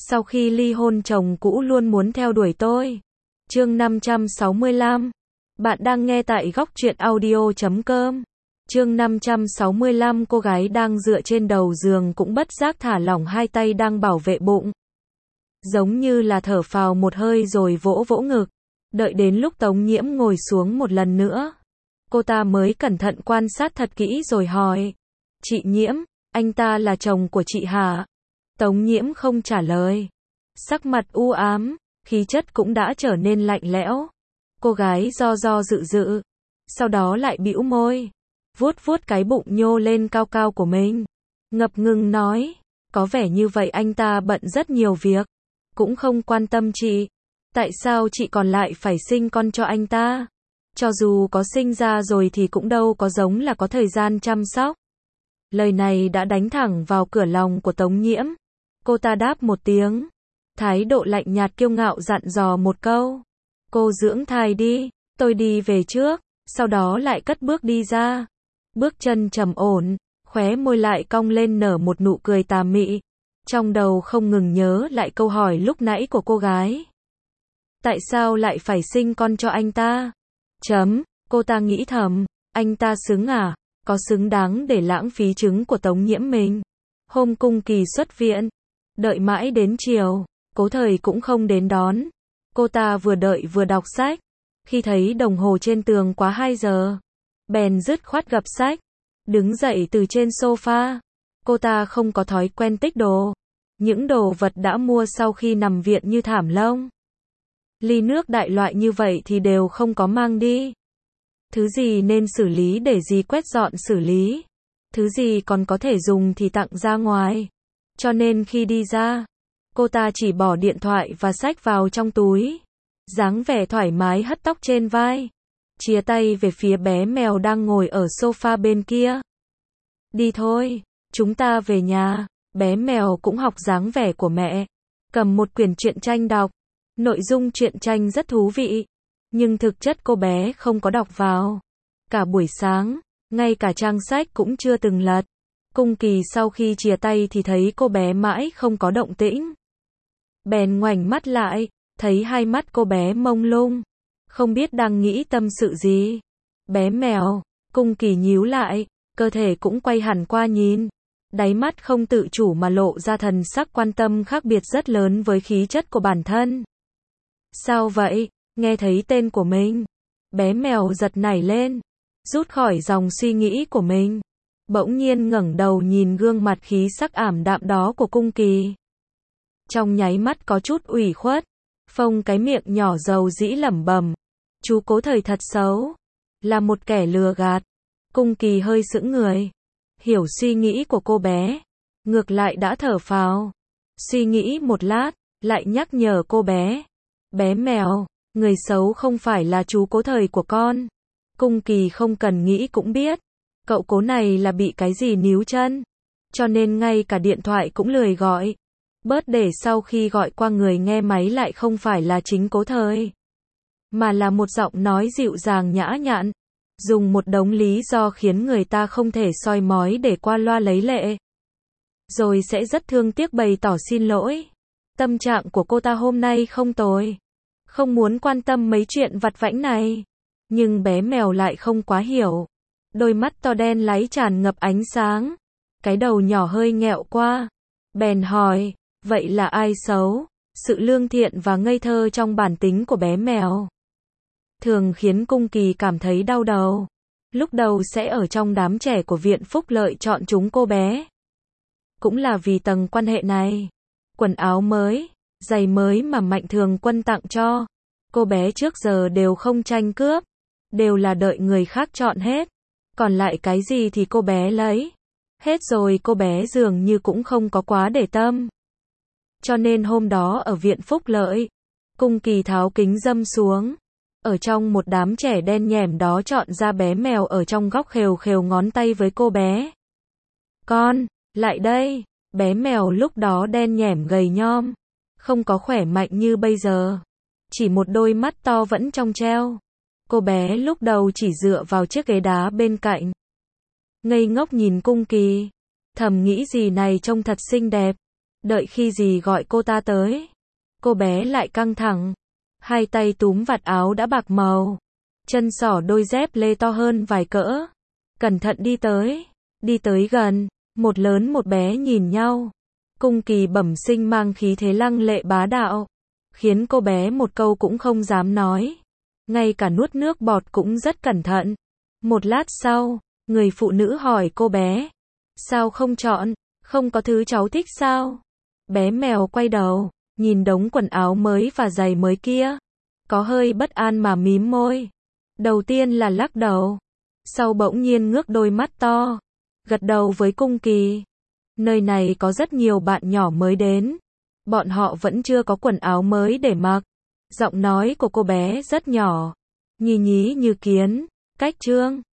Sau khi ly hôn chồng cũ luôn muốn theo đuổi tôi. Chương 565. Bạn đang nghe tại góc truyện audio.com. Chương 565. Cô gái đang dựa trên đầu giường cũng bất giác thả lỏng hai tay đang bảo vệ bụng. Giống như là thở phào một hơi rồi vỗ vỗ ngực. Đợi đến lúc Tống Nhiễm ngồi xuống một lần nữa, cô ta mới cẩn thận quan sát thật kỹ rồi hỏi. Chị Nhiễm, anh ta là chồng của chị hả? Tống Nhiễm không trả lời. Sắc mặt u ám, khí chất cũng đã trở nên lạnh lẽo. Cô gái do dự dự, sau đó lại bĩu môi, vuốt vuốt cái bụng nhô lên cao cao của mình, ngập ngừng nói, có vẻ như vậy anh ta bận rất nhiều việc, cũng không quan tâm chị. Tại sao chị còn lại phải sinh con cho anh ta? Cho dù có sinh ra rồi thì cũng đâu có giống là có thời gian chăm sóc. Lời này đã đánh thẳng vào cửa lòng của Tống Nhiễm. Cô ta đáp một tiếng, thái độ lạnh nhạt kiêu ngạo dặn dò một câu. Cô dưỡng thai đi, tôi đi về trước, sau đó lại cất bước đi ra. Bước chân trầm ổn, khóe môi lại cong lên nở một nụ cười tà mị. Trong đầu không ngừng nhớ lại câu hỏi lúc nãy của cô gái. Tại sao lại phải sinh con cho anh ta? Cô ta nghĩ thầm, anh ta xứng à? Có xứng đáng để lãng phí trứng của Tống Nhiễm mình? Hôm Cung Kỳ xuất viện, đợi mãi đến chiều, Cố Thời cũng không đến đón. Cô ta vừa đợi vừa đọc sách, khi thấy đồng hồ trên tường quá 2 giờ, bèn dứt khoát gập sách, đứng dậy từ trên sofa. Cô ta không có thói quen tích đồ, những đồ vật đã mua sau khi nằm viện như thảm lông, ly nước đại loại như vậy thì đều không có mang đi. Thứ gì nên xử lý để gì quét dọn xử lý, thứ gì còn có thể dùng thì tặng ra ngoài. Cho nên khi đi ra, cô ta chỉ bỏ điện thoại và sách vào trong túi, dáng vẻ thoải mái hất tóc trên vai, chìa tay về phía bé mèo đang ngồi ở sofa bên kia. Đi thôi, chúng ta về nhà. Bé mèo cũng học dáng vẻ của mẹ, cầm một quyển truyện tranh đọc. Nội dung truyện tranh rất thú vị, nhưng thực chất cô bé không có đọc vào. Cả buổi sáng, ngay cả trang sách cũng chưa từng lật. Cung Kỳ sau khi chìa tay thì thấy cô bé mãi không có động tĩnh, bèn ngoảnh mắt lại, thấy hai mắt cô bé mông lung, không biết đang nghĩ tâm sự gì. Bé mèo, Cung Kỳ nhíu lại, cơ thể cũng quay hẳn qua nhìn, đáy mắt không tự chủ mà lộ ra thần sắc quan tâm khác biệt rất lớn với khí chất của bản thân. Sao vậy? Nghe thấy tên của mình, bé mèo giật nảy lên, rút khỏi dòng suy nghĩ của mình, bỗng nhiên ngẩng đầu nhìn gương mặt khí sắc ảm đạm đó của Cung Kỳ. Trong nháy mắt có chút ủy khuất, phông cái miệng nhỏ dầu dĩ lẩm bẩm, chú Cố Thời thật xấu, là một kẻ lừa gạt. Cung Kỳ hơi sững người, hiểu suy nghĩ của cô bé, ngược lại đã thở phào. Suy nghĩ một lát, lại nhắc nhở cô bé. Bé mèo, người xấu không phải là chú Cố Thời của con. Cung Kỳ không cần nghĩ cũng biết, cậu Cố này là bị cái gì níu chân, cho nên ngay cả điện thoại cũng lười gọi. Bớt để sau khi gọi qua người nghe máy lại không phải là chính Cố Thời, mà là một giọng nói dịu dàng nhã nhặn, dùng một đống lý do khiến người ta không thể soi mói để qua loa lấy lệ. Rồi sẽ rất thương tiếc bày tỏ xin lỗi. Tâm trạng của cô ta hôm nay không tồi, không muốn quan tâm mấy chuyện vặt vãnh này. Nhưng bé mèo lại không quá hiểu. Đôi mắt to đen láy tràn ngập ánh sáng, cái đầu nhỏ hơi nghẹo qua, bèn hỏi, vậy là ai xấu? Sự lương thiện và ngây thơ trong bản tính của bé mèo thường khiến Cung Kỳ cảm thấy đau đầu. Lúc đầu sẽ ở trong đám trẻ của Viện Phúc Lợi chọn chúng cô bé, cũng là vì tầng quan hệ này. Quần áo mới, giày mới mà Mạnh Thường Quân tặng cho cô bé trước giờ đều không tranh cướp, đều là đợi người khác chọn hết. Còn lại cái gì thì cô bé lấy hết rồi, cô bé dường như cũng không có quá để tâm. Cho nên hôm đó ở Viện Phúc Lợi, Cung Kỳ tháo kính râm xuống, ở trong một đám trẻ đen nhẻm đó chọn ra bé mèo ở trong góc, khều khều ngón tay với cô bé. Con, lại đây. Bé mèo lúc đó đen nhẻm gầy nhom, không có khỏe mạnh như bây giờ, chỉ một đôi mắt to vẫn trong treo. Cô bé lúc đầu chỉ dựa vào chiếc ghế đá bên cạnh, ngây ngốc nhìn Cung Kỳ, thầm nghĩ gì này trông thật xinh đẹp. Đợi khi dì gọi cô ta tới, cô bé lại căng thẳng, hai tay túm vạt áo đã bạc màu, chân xỏ đôi dép lê to hơn vài cỡ, cẩn thận đi tới gần, một lớn một bé nhìn nhau. Cung Kỳ bẩm sinh mang khí thế lăng lệ bá đạo, khiến cô bé một câu cũng không dám nói, ngay cả nuốt nước bọt cũng rất cẩn thận. Một lát sau, người phụ nữ hỏi cô bé, sao không chọn, không có thứ cháu thích sao? Bé mèo quay đầu, nhìn đống quần áo mới và giày mới kia, có hơi bất an mà mím môi. Đầu tiên là lắc đầu, sau bỗng nhiên ngước đôi mắt to, gật đầu với Cung Kỳ. Nơi này có rất nhiều bạn nhỏ mới đến, bọn họ vẫn chưa có quần áo mới để mặc. Giọng nói của cô bé rất nhỏ, nhí nhí như kiến, cách Trương